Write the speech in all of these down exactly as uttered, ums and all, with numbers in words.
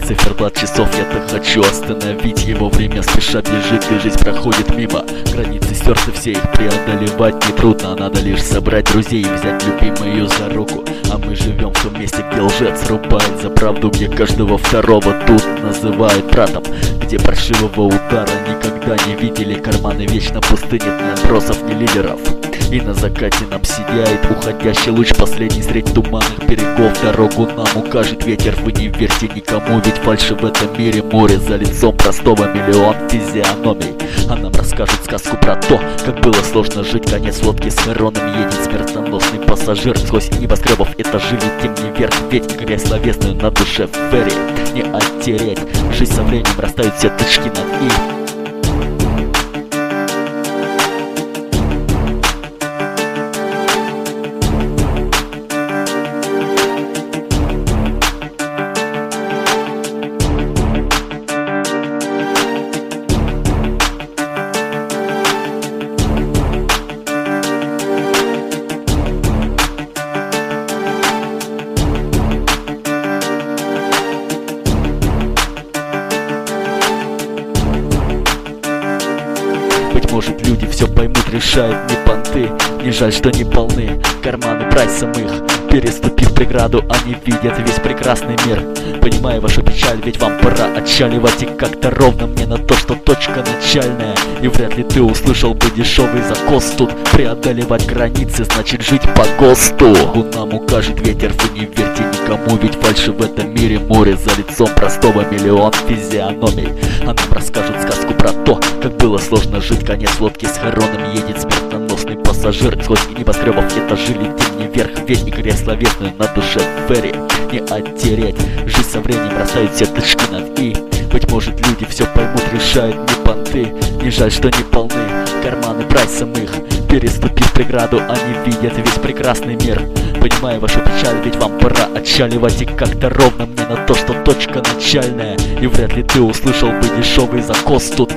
циферблат часов, я так хочу остановить его. Время спеша бежит, и жизнь проходит мимо. Границы стерты все, их преодолевать нетрудно. Надо лишь собрать друзей и взять любимую за руку. А мы живем в том месте, где лжец рубает за правду, где каждого второго тут называют братом, где паршивого удара никогда не видели. Карманы вечно пусты, нет ни отбросов, ни лидеров. И на закате нам сияет уходящий луч, последний средь туманных берегов. Дорогу нам укажет ветер, вы не верьте никому, ведь фальши в этом мире море. За лицом простого миллион физиономий. А нам расскажут сказку про то, как было сложно жить. Конец лодки с хоронами, едет смертоносный пассажир. Сквозь небоскребов этажи летим не вверх, ведь грязь словесную на душе в ферри не оттереть. Жизнь со временем растают все тычки над «и». Быть может, люди все поймут, решают не понты. Не жаль, что не полны карманы прайсом их. Переступив преграду, они видят весь прекрасный мир. Понимая вашу печаль, ведь вам пора отчаливать. И как-то ровно мне на то, что точка начальная. И вряд ли ты услышал бы дешевый закос тут. Преодолевать границы, значит жить по ГОСТу. Нам укажет ветер, вы не верьте никому, ведь фальши в этом мире море. За лицом простого миллион физиономий. А нам расскажут сказку про то, как было сложно жить. Конец лодки с хоронами, едет смертоносный пассажир. Сквозь небоскребов этажи летим не вверх, ведь и грязь словесную на душе в ферри не оттереть. Жизнь со временем растают все тычки над «и». Быть может, люди все поймут, решают не понты. Не жаль, что не полны карманы прайсом их. Переступив преграду, они видят весь прекрасный мир. Понимая вашу печаль, ведь вам пора отчаливать. И как-то ровно мне на то, что точка начальная. И вряд ли ты услышал бы дешевый закос тут.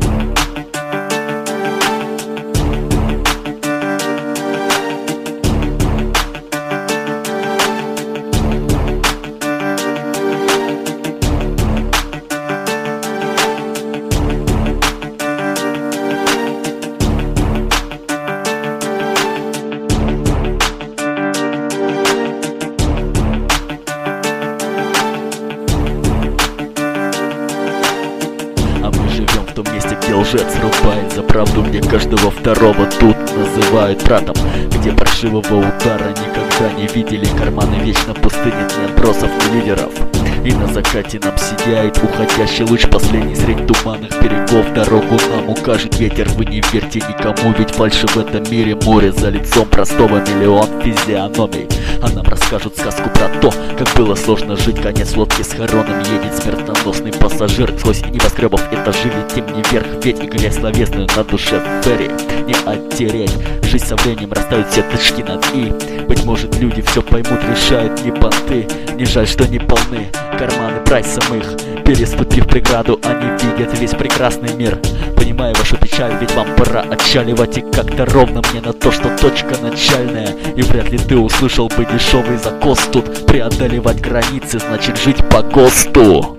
В том месте, где лжец рубает за правду, где каждого второго тут называют братом, где паршивого удара никогда не видели. Карманы вечно пусты, нет ни отбросов, ни лидеров. И на закате нам сияет уходящий луч, последний средь туманных берегов. Дорогу нам укажет ветер, вы не верьте никому, ведь фальши в этом мире море. За лицом простого миллион физиономий. А нам расскажут сказку про то, как было сложно жить. Конец лодки с хоронами, едет смертоносный пассажир. Сквозь небоскребов этажи летим не вверх, ведь и грязь словесную на душе в ферри не оттереть. Жизнь со временем растают все тычки над «и». Быть может, люди все поймут, решают не понты. Не жаль, что не полны карманы прайсом их. Переступив преграду, они видят весь прекрасный мир. Понимая вашу печаль, ведь вам пора отчаливать. И как-то ровно мне на то, что точка начальная. И вряд ли ты услышал бы дешевый закос тут. Преодолевать границы, значит жить по ГОСТу.